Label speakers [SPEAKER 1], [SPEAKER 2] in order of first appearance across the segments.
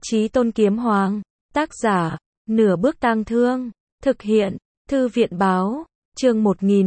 [SPEAKER 1] Chí Tôn Kiếm Hoàng, tác giả, Nửa Bước Tang Thương, thực hiện, Thư viện báo, chương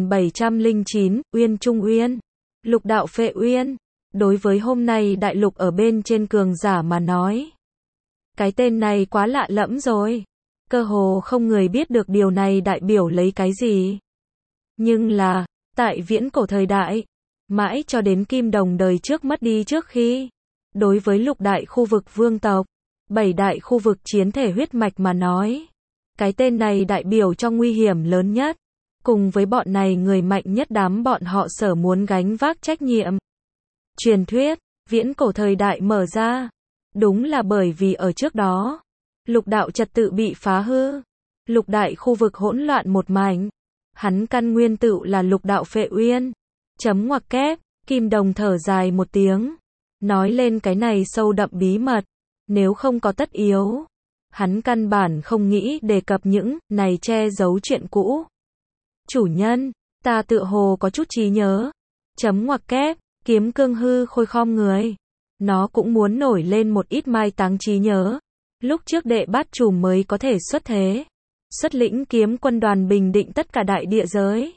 [SPEAKER 1] 1709, Uyên Trung Uyên, Lục đạo Phệ Uyên. Đối với hôm nay đại lục ở bên trên cường giả mà nói, cái tên này quá lạ lẫm rồi. Cơ hồ không người biết được điều này đại biểu lấy cái gì. Nhưng là, tại viễn cổ thời đại, mãi cho đến Kim Đồng đời trước mất đi trước khi, đối với lục đại khu vực vương tộc, 7 đại khu vực chiến thể huyết mạch mà nói, cái tên này đại biểu cho nguy hiểm lớn nhất, cùng với bọn này người mạnh nhất đám bọn họ sở muốn gánh vác trách nhiệm. Truyền thuyết, viễn cổ thời đại mở ra, đúng là bởi vì ở trước đó, lục đạo trật tự bị phá hư, lục đại khu vực hỗn loạn một mảnh, hắn căn nguyên tự là lục đạo Phệ Uyên. Chấm ngoặc kép, Kim Đồng thở dài một tiếng, nói lên cái này sâu đậm bí mật, nếu không có tất yếu, hắn căn bản không nghĩ đề cập những này che giấu chuyện cũ. Chủ nhân, ta tựa hồ có chút trí nhớ. Chấm ngoặc kép, Kiếm Cương hư khôi khom người, nó cũng muốn nổi lên một ít mai táng trí nhớ. Lúc trước đệ bát trùm mới có thể xuất thế, xuất lĩnh kiếm quân đoàn bình định tất cả đại địa giới.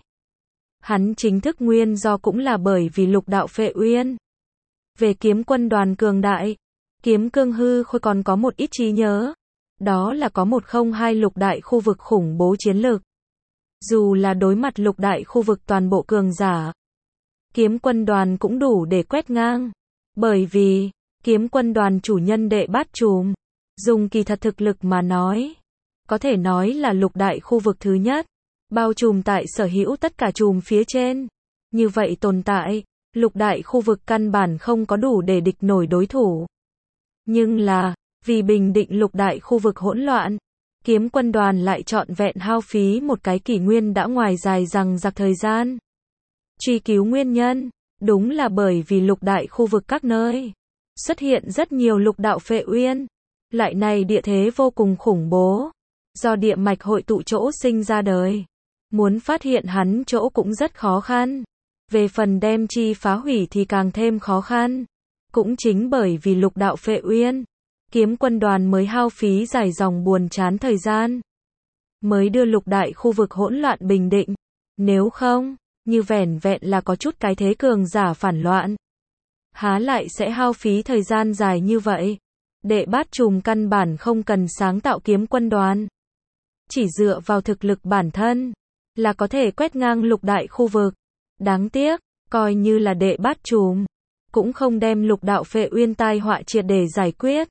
[SPEAKER 1] Hắn chính thức nguyên do cũng là bởi vì lục đạo Phệ Uyên. Về kiếm quân đoàn cường đại, Kiếm Cương hư khôi còn có một ít trí nhớ. Đó là có 102 lục đại khu vực khủng bố chiến lược. Dù là đối mặt lục đại khu vực toàn bộ cường giả, kiếm quân đoàn cũng đủ để quét ngang. Bởi vì, kiếm quân đoàn chủ nhân đệ bát trùm, dùng kỳ thật thực lực mà nói, có thể nói là lục đại khu vực thứ nhất, bao trùm tại sở hữu tất cả trùm phía trên. Như vậy tồn tại, lục đại khu vực căn bản không có đủ để địch nổi đối thủ. Nhưng là, vì bình định lục đại khu vực hỗn loạn, kiếm quân đoàn lại trọn vẹn hao phí một cái kỷ nguyên đã ngoài dài rằng giặc thời gian. Truy cứu nguyên nhân, đúng là bởi vì lục đại khu vực các nơi xuất hiện rất nhiều lục đạo Phệ Uyên, lại này địa thế vô cùng khủng bố, do địa mạch hội tụ chỗ sinh ra đời. Muốn phát hiện hắn chỗ cũng rất khó khăn, về phần đem chi phá hủy thì càng thêm khó khăn. Cũng chính bởi vì lục đạo Phệ Uyên, kiếm quân đoàn mới hao phí dài dòng buồn chán thời gian, mới đưa lục đại khu vực hỗn loạn bình định. Nếu không, như vẻn vẹn là có chút cái thế cường giả phản loạn, há lại sẽ hao phí thời gian dài như vậy. Đệ bát trùm căn bản không cần sáng tạo kiếm quân đoàn, chỉ dựa vào thực lực bản thân là có thể quét ngang lục đại khu vực. Đáng tiếc, coi như là đệ bát trùm, cũng không đem lục đạo Phệ Uyên tai họa triệt để giải quyết.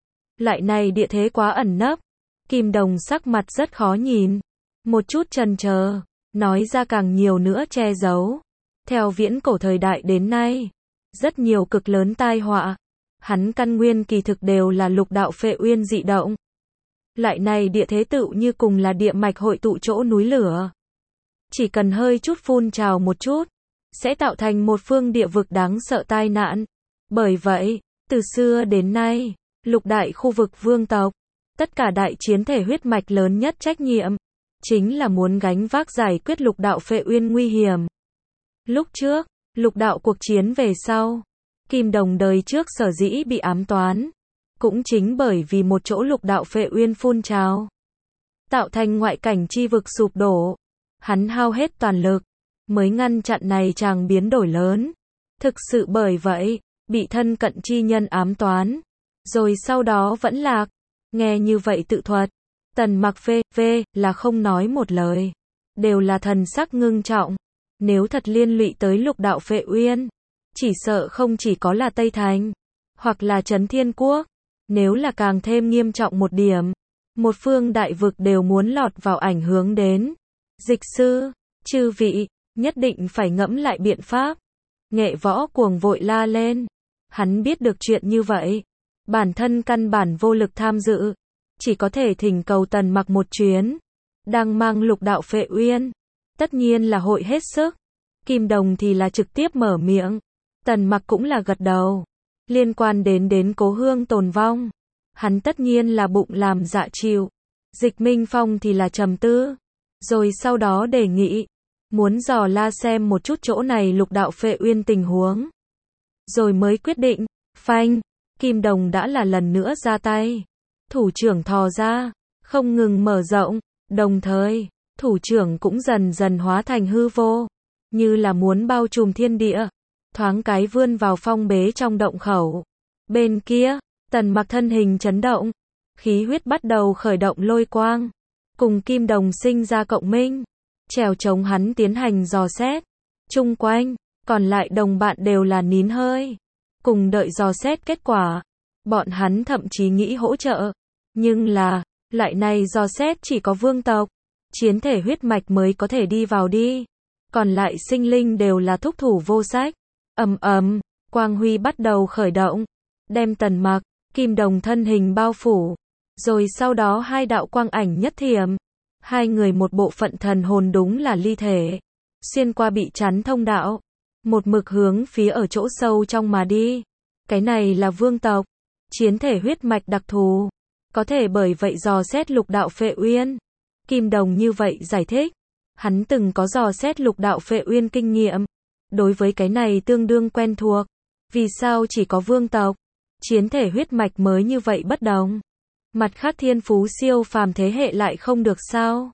[SPEAKER 1] Lại này địa thế quá ẩn nấp, Kim Đồng sắc mặt rất khó nhìn, một chút chần chờ, nói ra càng nhiều nữa che giấu. Theo viễn cổ thời đại đến nay, rất nhiều cực lớn tai họa, hắn căn nguyên kỳ thực đều là lục đạo Phệ Uyên dị động. Lại này địa thế tự như cùng là địa mạch hội tụ chỗ núi lửa. Chỉ cần hơi chút phun trào một chút, sẽ tạo thành một phương địa vực đáng sợ tai nạn. Bởi vậy, từ xưa đến nay, lục đại khu vực vương tộc, tất cả đại chiến thể huyết mạch lớn nhất trách nhiệm, chính là muốn gánh vác giải quyết lục đạo Phệ Uyên nguy hiểm. Lúc trước, lục đạo cuộc chiến về sau, Kim Đồng đời trước sở dĩ bị ám toán, cũng chính bởi vì một chỗ lục đạo Phệ Uyên phun trào, tạo thành ngoại cảnh chi vực sụp đổ. Hắn hao hết toàn lực, mới ngăn chặn này chàng biến đổi lớn. Thực sự bởi vậy, bị thân cận chi nhân ám toán, rồi sau đó vẫn lạc. Nghe như vậy tự thuật, Tần Mặc phê là không nói một lời, đều là thần sắc ngưng trọng. Nếu thật liên lụy tới lục đạo Phệ Uyên, chỉ sợ không chỉ có là Tây Thành, hoặc là Trấn Thiên Quốc, nếu là càng thêm nghiêm trọng một điểm, một phương đại vực đều muốn lọt vào ảnh hưởng đến. Dịch sư, chư vị, nhất định phải ngẫm lại biện pháp. Nghệ Võ cuồng vội la lên, hắn biết được chuyện như vậy, bản thân căn bản vô lực tham dự, chỉ có thể thỉnh cầu Tần Mặc một chuyến, đang mang lục đạo Phệ Uyên, tất nhiên là hội hết sức. Kim Đồng thì là trực tiếp mở miệng, Tần Mặc cũng là gật đầu. Liên quan đến cố hương tồn vong, hắn tất nhiên là bụng làm dạ chịu. Dịch Minh Phong thì là trầm tư, rồi sau đó đề nghị, muốn dò la xem một chút chỗ này lục đạo Phệ Uyên tình huống, rồi mới quyết định. Phanh, Kim Đồng đã là lần nữa ra tay, thủ trưởng thò ra, không ngừng mở rộng, đồng thời, thủ trưởng cũng dần dần hóa thành hư vô, như là muốn bao trùm thiên địa, thoáng cái vươn vào phong bế trong động khẩu. Bên kia, Tần Mặc thân hình chấn động, khí huyết bắt đầu khởi động lôi quang, cùng kim đồng sinh ra cộng minh, trèo chống hắn tiến hành dò xét. Chung quanh, còn lại đồng bạn đều là nín hơi, cùng đợi dò xét kết quả. Bọn hắn thậm chí nghĩ hỗ trợ, nhưng là, loại này dò xét chỉ có vương tộc, chiến thể huyết mạch mới có thể đi vào đi. Còn lại sinh linh đều là thúc thủ vô sách. Ầm ầm, quang huy bắt đầu khởi động, đem Tần Mặc, kim đồng thân hình bao phủ. Rồi sau đó hai đạo quang ảnh nhất thiểm, hai người một bộ phận thần hồn đúng là ly thể, xuyên qua bị chắn thông đạo, một mực hướng phía ở chỗ sâu trong mà đi. Cái này là vương tộc, chiến thể huyết mạch đặc thù, có thể bởi vậy dò xét lục đạo Phệ Uyên. Kim đồng như vậy giải thích, hắn từng có dò xét lục đạo Phệ Uyên kinh nghiệm, đối với cái này tương đương quen thuộc. Vì sao chỉ có vương tộc, chiến thể huyết mạch mới như vậy bất đồng? Mặt khác thiên phú siêu phàm thế hệ lại không được sao?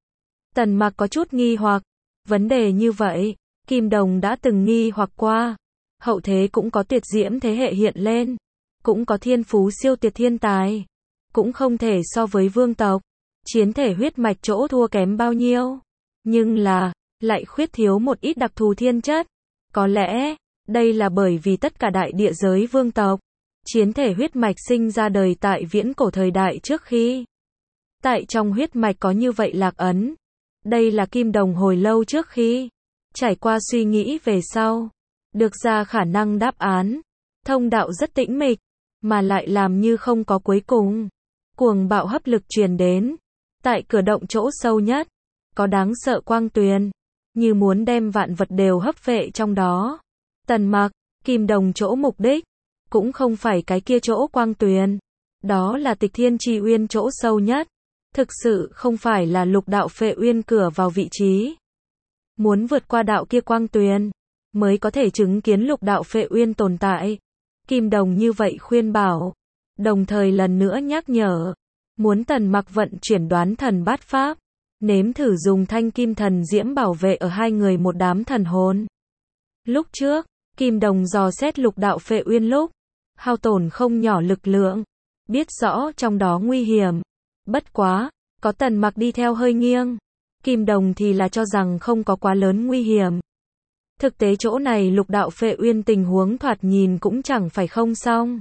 [SPEAKER 1] Tần Mặc có chút nghi hoặc, vấn đề như vậy, kim đồng đã từng nghi hoặc qua. Hậu thế cũng có tuyệt diễm thế hệ hiện lên, cũng có thiên phú siêu tuyệt thiên tài, cũng không thể so với vương tộc, chiến thể huyết mạch chỗ thua kém bao nhiêu. Nhưng là, lại khuyết thiếu một ít đặc thù thiên chất. Có lẽ, đây là bởi vì tất cả đại địa giới vương tộc, chiến thể huyết mạch sinh ra đời tại viễn cổ thời đại trước khi. Tại trong huyết mạch có như vậy lạc ấn. Đây là kim đồng hồi lâu trước khi. Trải qua suy nghĩ về sau. Được ra khả năng đáp án. Thông đạo rất tĩnh mịch, mà lại làm như không có cuối cùng. Cuồng bạo hấp lực truyền đến. Tại cửa động chỗ sâu nhất, có đáng sợ quang tuyền, như muốn đem vạn vật đều hấp phệ trong đó. Tần Mặc, kim đồng chỗ mục đích, cũng không phải cái kia chỗ quang tuyền. Đó là Tịch Thiên Chi Uyên chỗ sâu nhất. Thực sự không phải là lục đạo Phệ Uyên cửa vào vị trí. Muốn vượt qua đạo kia quang tuyền, mới có thể chứng kiến lục đạo Phệ Uyên tồn tại. Kim đồng như vậy khuyên bảo, đồng thời lần nữa nhắc nhở, muốn Tần Mặc vận chuyển đoán thần bát pháp, nếm thử dùng thanh kim thần diễm bảo vệ ở hai người một đám thần hồn. Lúc trước, kim đồng dò xét lục đạo Phệ Uyên lúc, hao tổn không nhỏ lực lượng, biết rõ trong đó nguy hiểm. Bất quá, có Tần Mặc đi theo hơi nghiêng, kim đồng thì là cho rằng không có quá lớn nguy hiểm. Thực tế chỗ này lục đạo Phệ Uyên tình huống thoạt nhìn cũng chẳng phải không xong.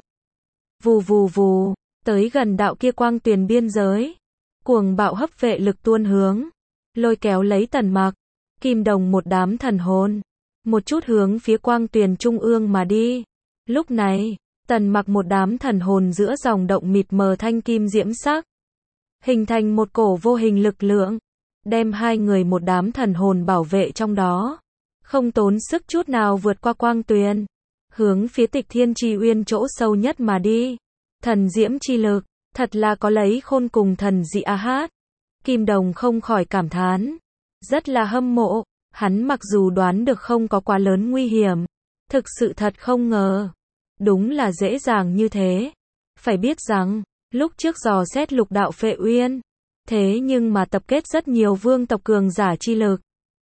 [SPEAKER 1] Vù vù vù, tới gần đạo kia quang tuyền biên giới, cuồng bạo hấp vệ lực tuôn hướng, lôi kéo lấy Tần Mặc, kim đồng một đám thần hồn, một chút hướng phía quang tuyền trung ương mà đi. Lúc này, Tần Mặc một đám thần hồn giữa dòng động mịt mờ thanh kim diễm sắc, hình thành một cổ vô hình lực lượng, đem hai người một đám thần hồn bảo vệ trong đó, không tốn sức chút nào vượt qua quang tuyền, hướng phía Tịch Thiên Chi Uyên chỗ sâu nhất mà đi. Thần diễm chi lực, thật là có lấy khôn cùng thần dị a hát. Kim đồng không khỏi cảm thán, rất là hâm mộ. Hắn mặc dù đoán được không có quá lớn nguy hiểm, thực sự thật không ngờ, đúng là dễ dàng như thế. Phải biết rằng, lúc trước dò xét lục đạo Phệ Uyên, thế nhưng mà tập kết rất nhiều vương tộc cường giả chi lực,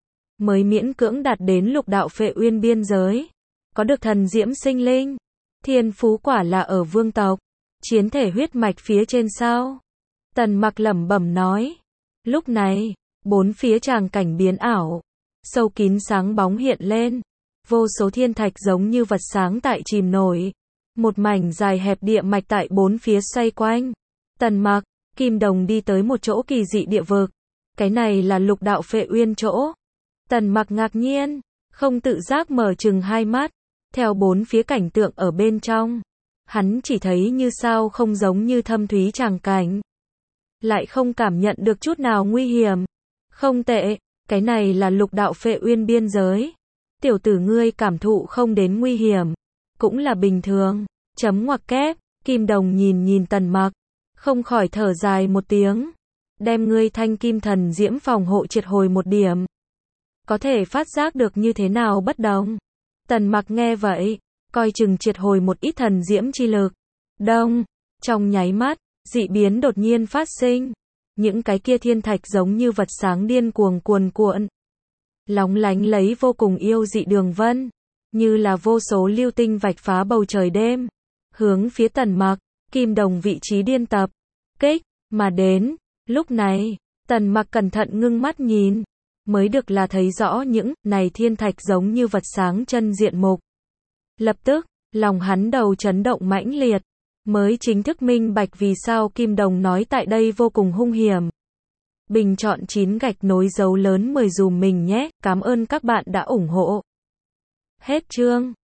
[SPEAKER 1] mới miễn cưỡng đạt đến lục đạo Phệ Uyên biên giới. Có được thần diễm sinh linh, thiên phú quả là ở vương tộc, chiến thể huyết mạch phía trên sao? Tần Mặc lẩm bẩm nói. Lúc này, bốn phía tràng cảnh biến ảo, sâu kín sáng bóng hiện lên, vô số thiên thạch giống như vật sáng tại chìm nổi, một mảnh dài hẹp địa mạch tại bốn phía xoay quanh. Tần Mặc, kim đồng đi tới một chỗ kỳ dị địa vực, cái này là lục đạo Phệ Uyên chỗ. Tần Mặc ngạc nhiên, không tự giác mở trừng hai mắt, theo bốn phía cảnh tượng ở bên trong, hắn chỉ thấy như sao không giống như thâm thúy tràng cảnh, lại không cảm nhận được chút nào nguy hiểm. Không tệ, cái này là lục đạo Phệ Uyên biên giới. Tiểu tử ngươi cảm thụ không đến nguy hiểm, cũng là bình thường. Chấm ngoặc kép, kim đồng nhìn Tần Mặc, không khỏi thở dài một tiếng. Đem ngươi thanh kim thần diễm phòng hộ triệt hồi một điểm, có thể phát giác được như thế nào bất đồng. Tần Mặc nghe vậy, coi chừng triệt hồi một ít thần diễm chi lực. Đông, trong nháy mắt, dị biến đột nhiên phát sinh. Những cái kia thiên thạch giống như vật sáng điên cuồng cuồn cuộn, lóng lánh lấy vô cùng yêu dị đường vân, như là vô số lưu tinh vạch phá bầu trời đêm, hướng phía Tần Mặc, Kim Đồng vị trí điên tập kích mà đến. Lúc này, Tần Mặc cẩn thận ngưng mắt nhìn, mới được là thấy rõ những này thiên thạch giống như vật sáng chân diện mục. Lập tức, lòng hắn đầu chấn động mãnh liệt, mới chính thức minh bạch vì sao Kim Đồng nói tại đây vô cùng hung hiểm. Bình chọn 9 gạch nối dấu lớn 10 dùm mình nhé, cảm ơn các bạn đã ủng hộ. Hết chương.